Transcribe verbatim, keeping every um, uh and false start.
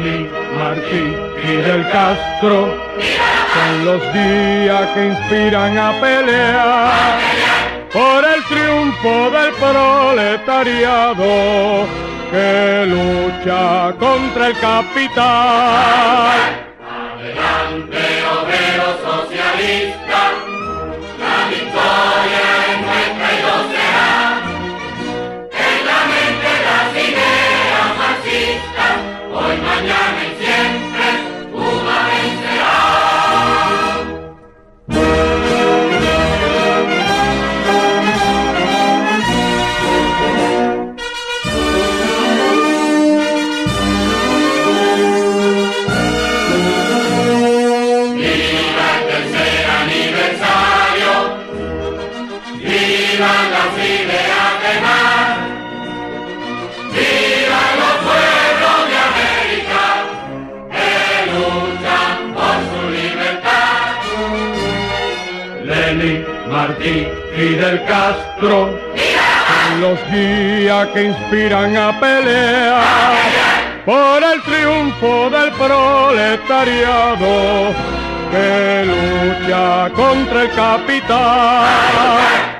Lenin, Martí, Fidel Castro, son los días que inspiran a pelear por el triunfo del proletariado que lucha contra el capital. Adelante, obreros socialistas, la victoria es nuestra y lo será. En la mente las ideas marxistas, hoy, mañana y siempre, Cuba vencerá. ¡Vivan las ideas de mar! ¡Vivan los pueblos de América que luchan por su libertad! Lenin, Martí, Fidel Castro, son los guías que inspiran a pelear por el triunfo del proletariado que lucha contra el capital.